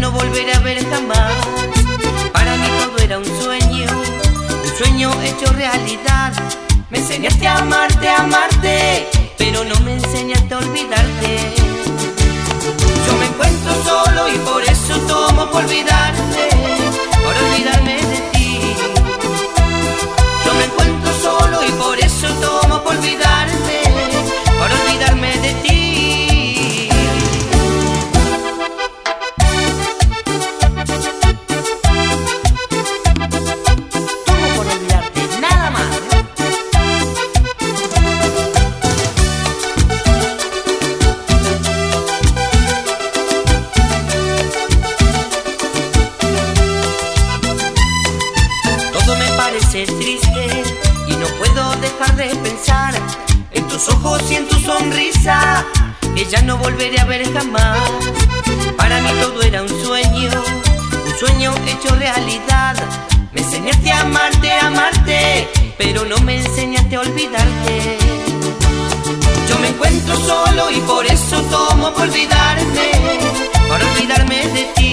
no volveré a ver jamás. Para mí todo era un sueño hecho realidad. Me enseñaste a amarte, pero no me enseñaste a olvidarte. Yo me encuentro solo y por eso tomo por olvidarte, por olvidarme de ti. Yo me encuentro solo y por eso tomo por olvidarte, por olvidarme de ti. Parece triste y no puedo dejar de pensar en tus ojos y en tu sonrisa, que ya no volveré a ver jamás. Para mí todo era un sueño hecho realidad. Me enseñaste a amarte, pero no me enseñaste a olvidarte. Yo me encuentro solo y por eso tomo por olvidarme de ti.